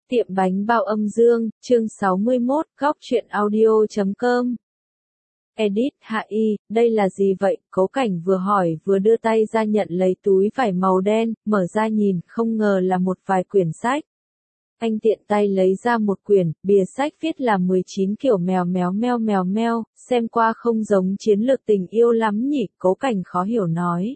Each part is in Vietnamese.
Tiệm bánh bao âm dương, chương 61, góc truyện audio.com. Edit hạ y, đây là gì vậy? Cố Cảnh vừa hỏi vừa đưa tay ra nhận lấy túi vải màu đen, mở ra nhìn, không ngờ là một vài quyển sách. Anh tiện tay lấy ra một quyển, bìa sách viết là 19 kiểu mèo mèo, xem qua không giống chiến lược tình yêu lắm nhỉ, Cố Cảnh khó hiểu nói.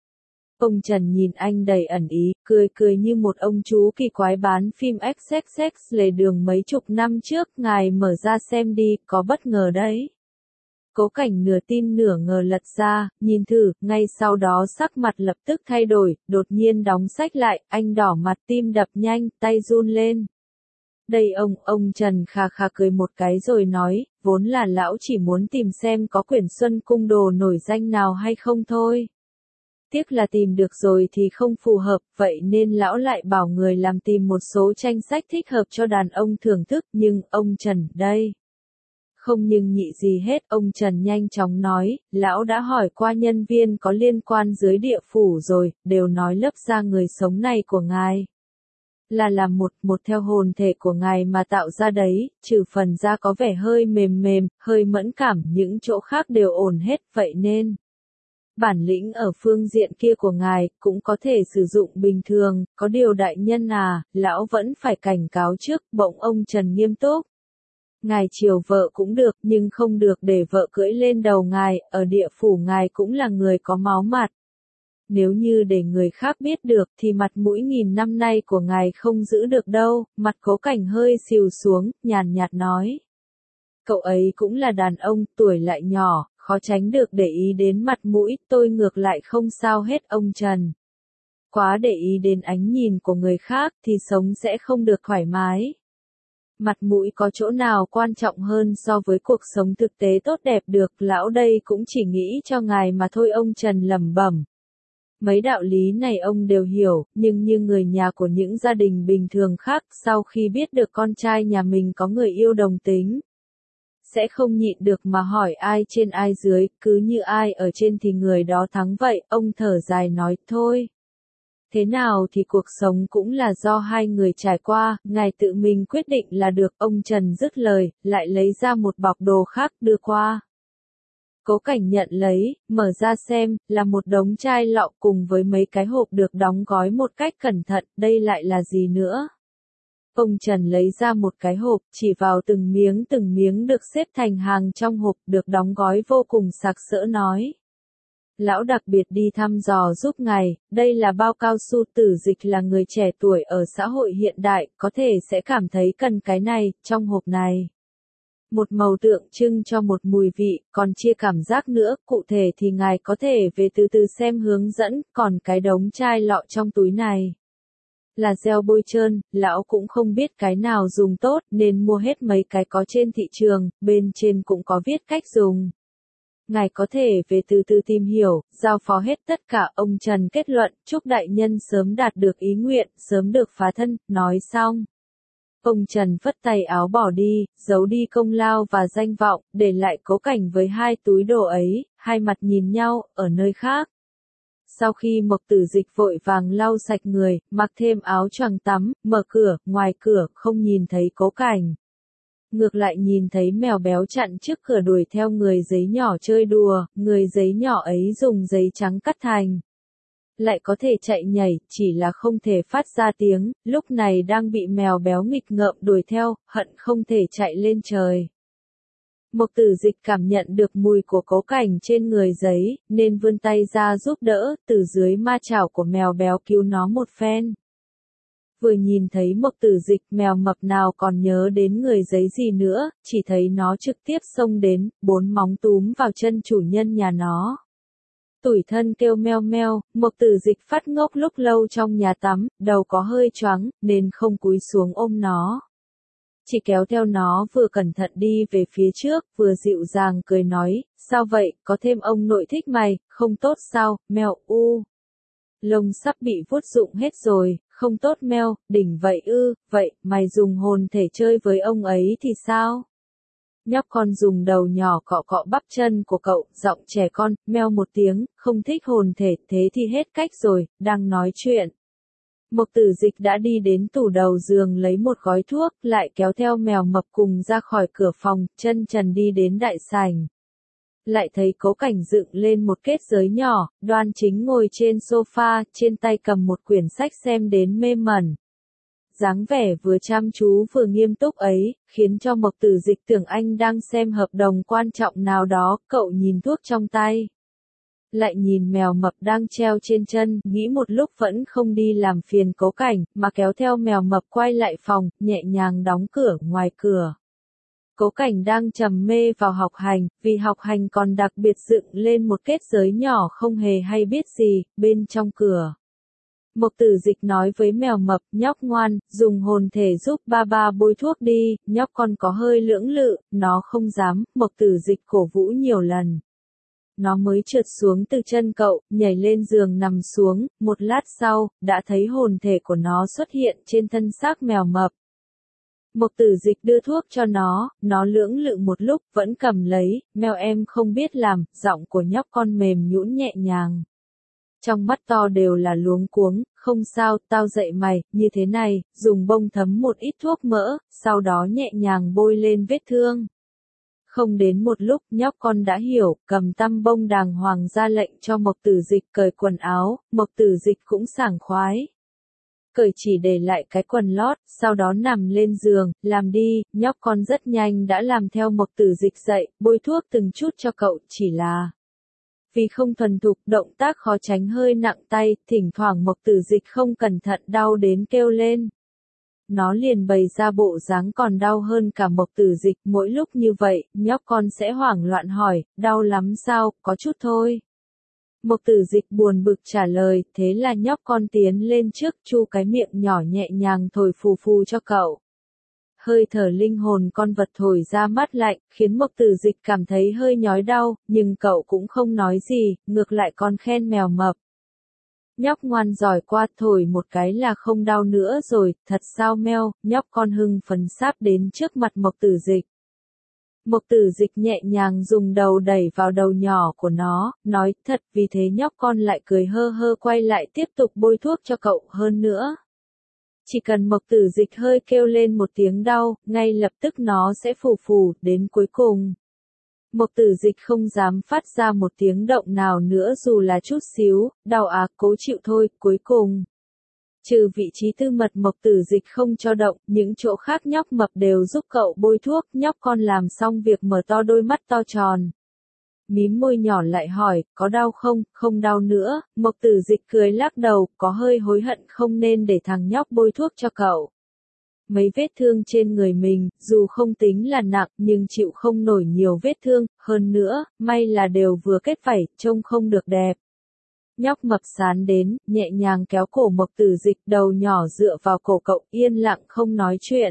Ông Trần nhìn anh đầy ẩn ý, cười như một ông chú kỳ quái bán phim XXX lề đường mấy chục năm trước, ngài mở ra xem đi, có bất ngờ đấy. Cố Cảnh nửa tin nửa ngờ lật ra, nhìn thử, ngay sau đó sắc mặt lập tức thay đổi, đột nhiên đóng sách lại, anh đỏ mặt tim đập nhanh, tay run lên. Đây ông Trần khà khà cười một cái rồi nói, vốn là lão chỉ muốn tìm xem có quyển Xuân Cung Đồ nổi danh nào hay không thôi. Tiếc là tìm được rồi thì không phù hợp, vậy nên lão lại bảo người làm tìm một số tranh sách thích hợp cho đàn ông thưởng thức, nhưng ông Trần đây. Không nhưng nhị gì hết, ông Trần nhanh chóng nói, lão đã hỏi qua nhân viên có liên quan dưới địa phủ rồi, đều nói lớp da người sống này của ngài là một theo hồn thể của ngài mà tạo ra đấy, trừ phần da có vẻ hơi mềm, hơi mẫn cảm, những chỗ khác đều ổn hết, vậy nên bản lĩnh ở phương diện kia của ngài cũng có thể sử dụng bình thường, có điều đại nhân à, lão vẫn phải cảnh cáo trước, bỗng ông Trần nghiêm túc. Ngài chiều vợ cũng được, nhưng không được để vợ cưỡi lên đầu ngài, ở địa phủ ngài cũng là người có máu mặt. Nếu như để người khác biết được thì mặt mũi nghìn năm nay của ngài không giữ được đâu, mặt Cố Cảnh hơi xìu xuống, nhàn nhạt nói. Cậu ấy cũng là đàn ông, tuổi lại nhỏ, khó tránh được để ý đến mặt mũi, tôi ngược lại không sao hết ông Trần. Quá để ý đến ánh nhìn của người khác thì sống sẽ không được thoải mái. Mặt mũi có chỗ nào quan trọng hơn so với cuộc sống thực tế tốt đẹp được, lão đây cũng chỉ nghĩ cho ngài mà thôi, ông Trần lẩm bẩm. Mấy đạo lý này ông đều hiểu, nhưng như người nhà của những gia đình bình thường khác, sau khi biết được con trai nhà mình có người yêu đồng tính, sẽ không nhịn được mà hỏi ai trên ai dưới, cứ như ai ở trên thì người đó thắng vậy, ông thở dài nói thôi. Thế nào thì cuộc sống cũng là do hai người trải qua, ngài tự mình quyết định là được, ông Trần dứt lời, lại lấy ra một bọc đồ khác đưa qua. Cố Cảnh nhận lấy, mở ra xem, là một đống chai lọ cùng với mấy cái hộp được đóng gói một cách cẩn thận, đây lại là gì nữa? Ông Trần lấy ra một cái hộp, chỉ vào từng miếng được xếp thành hàng trong hộp, được đóng gói vô cùng sặc sỡ nói. Lão đặc biệt đi thăm dò giúp ngài, đây là bao cao su, Tử Dịch là người trẻ tuổi ở xã hội hiện đại, có thể sẽ cảm thấy cần cái này, trong hộp này. Một màu tượng trưng cho một mùi vị, còn chia cảm giác nữa, cụ thể thì ngài có thể về từ từ xem hướng dẫn, còn cái đống chai lọ trong túi này là gel bôi trơn, lão cũng không biết cái nào dùng tốt nên mua hết mấy cái có trên thị trường, bên trên cũng có viết cách dùng. Ngài có thể về từ từ tìm hiểu, giao phó hết tất cả, ông Trần kết luận, chúc đại nhân sớm đạt được ý nguyện, sớm được phá thân, nói xong. Ông Trần phất tay áo bỏ đi, giấu đi công lao và danh vọng, để lại Cố Cảnh với hai túi đồ ấy, hai mặt nhìn nhau, ở nơi khác. Sau khi Mộc Tử Dịch vội vàng lau sạch người, mặc thêm áo choàng tắm, mở cửa, ngoài cửa, không nhìn thấy Cố Cảnh. Ngược lại nhìn thấy mèo béo chặn trước cửa đuổi theo người giấy nhỏ chơi đùa, người giấy nhỏ ấy dùng giấy trắng cắt thành. Lại có thể chạy nhảy, chỉ là không thể phát ra tiếng, lúc này đang bị mèo béo nghịch ngợm đuổi theo, hận không thể chạy lên trời. Mộc Tử Dịch cảm nhận được mùi của Cố Cảnh trên người giấy, nên vươn tay ra giúp đỡ, từ dưới ma chảo của mèo béo cứu nó một phen. Vừa nhìn thấy Mộc Tử Dịch, mèo mập nào còn nhớ đến người giấy gì nữa, chỉ thấy nó trực tiếp xông đến, bốn móng túm vào chân chủ nhân nhà nó. Tủi thân kêu meo meo, Mộc Tử Dịch phát ngốc lúc lâu trong nhà tắm, đầu có hơi choáng, nên không cúi xuống ôm nó. Chỉ kéo theo nó vừa cẩn thận đi về phía trước, vừa dịu dàng cười nói, sao vậy, có thêm ông nội thích mày, không tốt sao, meo u. Lông sắp bị vuốt rụng hết rồi, không tốt meo, đỉnh vậy ư, vậy, mày dùng hồn thể chơi với ông ấy thì sao? Nhóc con dùng đầu nhỏ cọ cọ bắp chân của cậu, giọng trẻ con, meo một tiếng, không thích hồn thể, thế thì hết cách rồi, đang nói chuyện. Mộc Tử Dịch đã đi đến tủ đầu giường lấy một gói thuốc, lại kéo theo mèo mập cùng ra khỏi cửa phòng, chân trần đi đến đại sảnh. Lại thấy Cố Cảnh dựng lên một kết giới nhỏ, đoan chính ngồi trên sofa, trên tay cầm một quyển sách xem đến mê mẩn. Dáng vẻ vừa chăm chú vừa nghiêm túc ấy, khiến cho Mộc Tử Dịch tưởng anh đang xem hợp đồng quan trọng nào đó, cậu nhìn thuốc trong tay. Lại nhìn mèo mập đang treo trên chân, nghĩ một lúc vẫn không đi làm phiền Cố Cảnh, mà kéo theo mèo mập quay lại phòng, nhẹ nhàng đóng cửa ngoài cửa. Cố Cảnh đang trầm mê vào học hành, vì học hành còn đặc biệt dựng lên một kết giới nhỏ không hề hay biết gì, bên trong cửa. Mộc Tử Dịch nói với mèo mập, nhóc ngoan, dùng hồn thể giúp ba ba bôi thuốc đi, nhóc con có hơi lưỡng lự, nó không dám, Mộc Tử Dịch cổ vũ nhiều lần. Nó mới trượt xuống từ chân cậu, nhảy lên giường nằm xuống, một lát sau, đã thấy hồn thể của nó xuất hiện trên thân xác mèo mập. Mộc Tử Dịch đưa thuốc cho nó lưỡng lự một lúc, vẫn cầm lấy, mèo em không biết làm, giọng của nhóc con mềm nhũn nhẹ nhàng. Trong mắt to đều là luống cuống, không sao, tao dạy mày, như thế này, dùng bông thấm một ít thuốc mỡ, sau đó nhẹ nhàng bôi lên vết thương. Không đến một lúc, nhóc con đã hiểu, cầm tăm bông đàng hoàng ra lệnh cho Mộc Tử Dịch cởi quần áo, Mộc Tử Dịch cũng sảng khoái. Cởi chỉ để lại cái quần lót, sau đó nằm lên giường, làm đi, nhóc con rất nhanh đã làm theo Mộc Tử Dịch dạy, bôi thuốc từng chút cho cậu, chỉ là vì không thuần thục, động tác khó tránh hơi nặng tay, thỉnh thoảng Mộc Tử Dịch không cẩn thận đau đến kêu lên. Nó liền bày ra bộ dáng còn đau hơn cả Mộc Tử Dịch, mỗi lúc như vậy, nhóc con sẽ hoảng loạn hỏi, đau lắm sao, có chút thôi. Mộc Tử Dịch buồn bực trả lời, thế là nhóc con tiến lên trước, chu cái miệng nhỏ nhẹ nhàng thổi phù phù cho cậu. Hơi thở linh hồn con vật thổi ra mát lạnh, khiến Mộc Tử Dịch cảm thấy hơi nhói đau, nhưng cậu cũng không nói gì, ngược lại còn khen mèo mập. Nhóc ngoan giỏi qua, thổi một cái là không đau nữa rồi, thật sao meo, nhóc con hưng phấn sáp đến trước mặt Mộc Tử Dịch. Mộc Tử Dịch nhẹ nhàng dùng đầu đẩy vào đầu nhỏ của nó, nói thật, vì thế nhóc con lại cười hơ hơ quay lại tiếp tục bôi thuốc cho cậu hơn nữa. Chỉ cần Mộc Tử Dịch hơi kêu lên một tiếng đau, ngay lập tức nó sẽ phù phù, đến cuối cùng. Mộc Tử Dịch không dám phát ra một tiếng động nào nữa dù là chút xíu, đau cố chịu thôi, cuối cùng. Trừ vị trí tư mật Mộc Tử Dịch không cho động, những chỗ khác nhóc mập đều giúp cậu bôi thuốc, nhóc con làm xong việc mở to đôi mắt to tròn. Mím môi nhỏ lại hỏi, có đau không, không đau nữa, Mộc Tử Dịch cười lắc đầu, có hơi hối hận không nên để thằng nhóc bôi thuốc cho cậu. Mấy vết thương trên người mình, dù không tính là nặng, nhưng chịu không nổi nhiều vết thương, hơn nữa, may là đều vừa kết vảy, trông không được đẹp. Nhóc mập sán đến, nhẹ nhàng kéo cổ Mộc Tử Dịch, đầu nhỏ dựa vào cổ cậu, yên lặng không nói chuyện.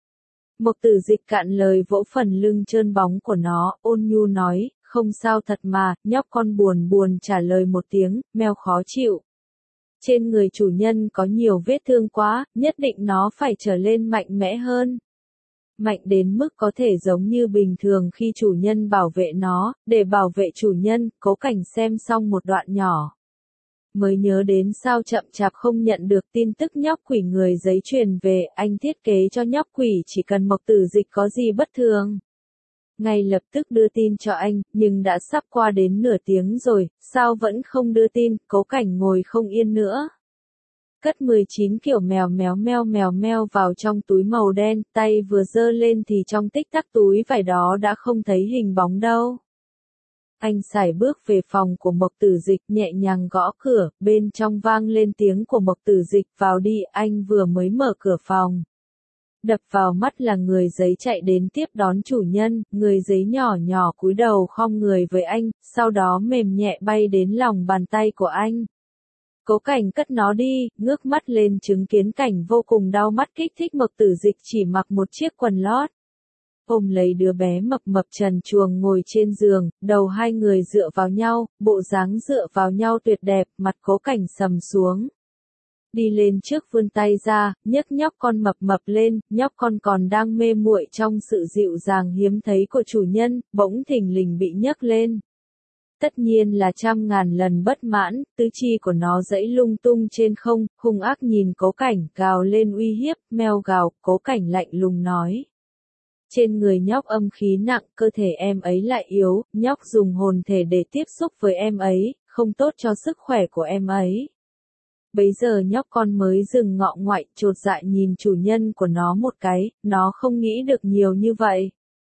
Mộc Tử Dịch cạn lời vỗ phần lưng trơn bóng của nó, ôn nhu nói, không sao thật mà, nhóc con buồn buồn trả lời một tiếng, meo khó chịu. Trên người chủ nhân có nhiều vết thương quá, nhất định nó phải trở lên mạnh mẽ hơn. Mạnh đến mức có thể giống như bình thường khi chủ nhân bảo vệ nó, để bảo vệ chủ nhân, Cố Cảnh xem xong một đoạn nhỏ. Mới nhớ đến sao chậm chạp không nhận được tin tức nhóc quỷ người giấy truyền về, anh thiết kế cho nhóc quỷ chỉ cần Mộc Tử Dịch có gì bất thường. Ngay lập tức đưa tin cho anh, nhưng đã sắp qua đến nửa tiếng rồi, sao vẫn không đưa tin, Cố Cảnh ngồi không yên nữa. Cất 19 kiểu mèo meo vào trong túi màu đen, tay vừa giơ lên thì trong tích tắc túi vải đó đã không thấy hình bóng đâu. Anh sải bước về phòng của Mộc Tử Dịch, nhẹ nhàng gõ cửa, bên trong vang lên tiếng của Mộc Tử Dịch, vào đi, anh vừa mới mở cửa phòng. Đập vào mắt là người giấy chạy đến tiếp đón chủ nhân, người giấy nhỏ nhỏ cúi đầu khom người với anh, sau đó mềm nhẹ bay đến lòng bàn tay của anh. Cố Cảnh cất nó đi, ngước mắt lên chứng kiến cảnh vô cùng đau mắt kích thích. Mộc Tử Dịch chỉ mặc một chiếc quần lót. Ôm lấy đứa bé mập mập trần truồng ngồi trên giường, đầu hai người dựa vào nhau, bộ dáng dựa vào nhau tuyệt đẹp, mặt Cố Cảnh sầm xuống. Đi lên trước vươn tay ra, nhấc nhóc con mập mập lên, nhóc con còn đang mê muội trong sự dịu dàng hiếm thấy của chủ nhân, bỗng thình lình bị nhấc lên. tất nhiên là trăm ngàn lần bất mãn, tứ chi của nó giãy lung tung trên không, hung ác nhìn Cố Cảnh, gào lên uy hiếp, meo gào, Cố Cảnh lạnh lùng nói. Trên người nhóc âm khí nặng, cơ thể em ấy lại yếu, nhóc dùng hồn thể để tiếp xúc với em ấy, không tốt cho sức khỏe của em ấy. Bấy giờ nhóc con mới dừng ngọ ngoại, chột dạ nhìn chủ nhân của nó một cái, nó không nghĩ được nhiều như vậy.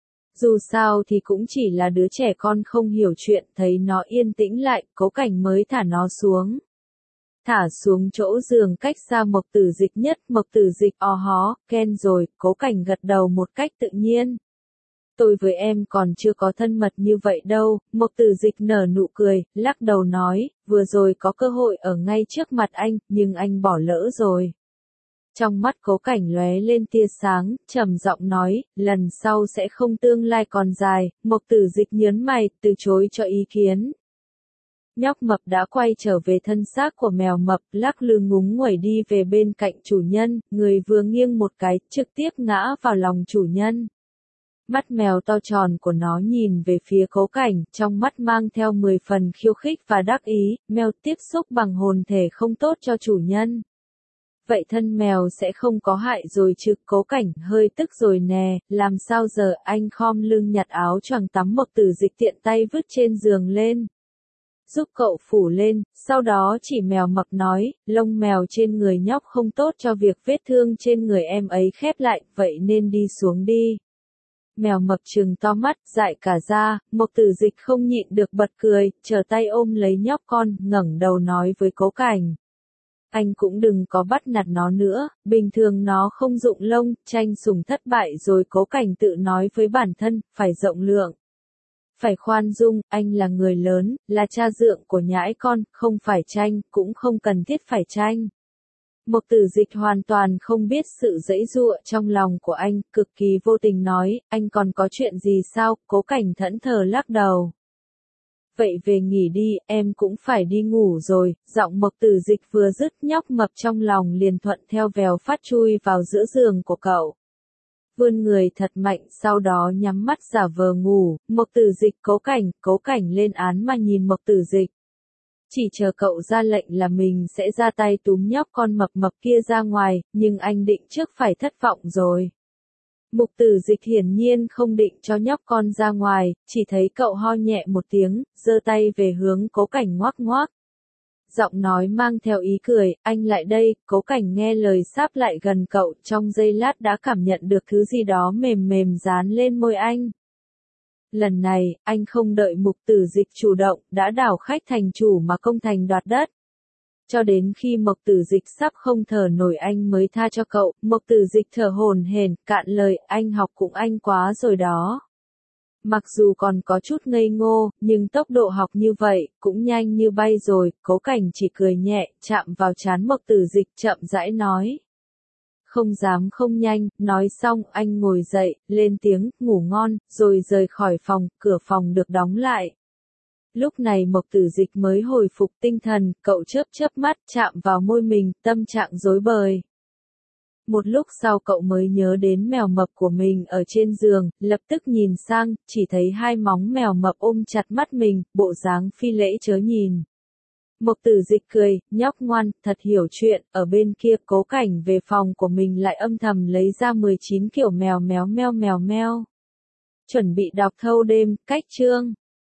Dù sao thì cũng chỉ là đứa trẻ con không hiểu chuyện, thấy nó yên tĩnh lại, Cố Cảnh mới thả nó xuống. Thả xuống chỗ giường cách xa Mộc Tử Dịch nhất, Mộc Tử Dịch hó, Ken rồi, Cố Cảnh gật đầu một cách tự nhiên. Tôi với em còn chưa có thân mật như vậy đâu, Mộc Tử Dịch nở nụ cười, lắc đầu nói, vừa rồi có cơ hội ở ngay trước mặt anh, nhưng anh bỏ lỡ rồi. Trong mắt Cố Cảnh lóe lên tia sáng, trầm giọng nói, lần sau sẽ không, tương lai còn dài, Mộc Tử Dịch nhớn mày, từ chối cho ý kiến. Nhóc mập đã quay trở về thân xác của mèo mập, lắc lư ngúng nguẩy đi về bên cạnh chủ nhân, người vừa nghiêng một cái, trực tiếp ngã vào lòng chủ nhân. Mắt mèo to tròn của nó nhìn về phía Cố Cảnh, trong mắt mang theo 10 phần khiêu khích và đắc ý, mèo tiếp xúc bằng hồn thể không tốt cho chủ nhân. Vậy thân mèo sẽ không có hại rồi chứ? Cố Cảnh hơi tức rồi nè, làm sao giờ? Anh khom lưng nhặt áo choàng tắm Mộc Tử Dịch tiện tay vứt trên giường lên. Giúp cậu phủ lên, sau đó chỉ mèo mập nói, lông mèo trên người nhóc không tốt cho việc vết thương trên người em ấy khép lại, vậy nên đi xuống đi. Mèo mập trừng to mắt, dại cả ra, Mộc Tử Dịch không nhịn được bật cười, trở tay ôm lấy nhóc con, ngẩng đầu nói với Cố Cảnh. Anh cũng đừng có bắt nạt nó nữa, bình thường nó không dụng lông, tranh sủng thất bại rồi. Cố Cảnh tự nói với bản thân, phải rộng lượng. Phải khoan dung, anh là người lớn, là cha dượng của nhãi con, không phải tranh, cũng không cần thiết phải tranh. Mộc Tử Dịch hoàn toàn không biết sự giãy giụa trong lòng của anh, cực kỳ vô tình nói, anh còn có chuyện gì sao? Cố Cảnh thẫn thờ lắc đầu. Vậy về nghỉ đi, em cũng phải đi ngủ rồi, giọng Mộc Tử Dịch vừa dứt, nhóc mập trong lòng liền thuận theo vèo phát chui vào giữa giường của cậu. Vươn người thật mạnh, sau đó nhắm mắt giả vờ ngủ, Mộc Tử Dịch Cố Cảnh lên án mà nhìn Mộc Tử Dịch. Chỉ chờ cậu ra lệnh là mình sẽ ra tay túm nhóc con mập mập kia ra ngoài, nhưng anh định trước phải thất vọng rồi. Mộc Tử Dịch hiển nhiên không định cho nhóc con ra ngoài, chỉ thấy cậu ho nhẹ một tiếng, giơ tay về hướng Cố Cảnh ngoác ngoác. Giọng nói mang theo ý cười, anh lại đây. Cố Cảnh nghe lời sáp lại gần cậu, trong giây lát đã cảm nhận được thứ gì đó mềm mềm dán lên môi anh. Lần này, anh không đợi Mộc Tử Dịch chủ động, đã đảo khách thành chủ mà công thành đoạt đất. Cho đến khi Mộc Tử Dịch sắp không thở nổi anh mới tha cho cậu. Mộc Tử Dịch thở hổn hển, cạn lời, anh học cũng anh quá rồi đó. Mặc dù còn có chút ngây ngô, nhưng tốc độ học như vậy, cũng nhanh như bay rồi. Cố Cảnh chỉ cười nhẹ, chạm vào trán Mộc Tử Dịch, chậm rãi nói. Không dám không nhanh, nói xong anh ngồi dậy, lên tiếng, ngủ ngon, rồi rời khỏi phòng, cửa phòng được đóng lại. Lúc này Mộc Tử Dịch mới hồi phục tinh thần, cậu chớp chớp mắt, chạm vào môi mình, tâm trạng rối bời. Một lúc sau cậu mới nhớ đến mèo mập của mình ở trên giường, lập tức nhìn sang, chỉ thấy hai móng mèo mập ôm chặt mắt mình, bộ dáng phi lễ chớ nhìn. Mộc Tử Dịch cười, nhóc ngoan, thật hiểu chuyện. Ở bên kia Cố Cảnh về phòng của mình lại âm thầm lấy ra 19 kiểu mèo méo meo mèo meo. Chuẩn bị đọc thâu đêm, cách chương.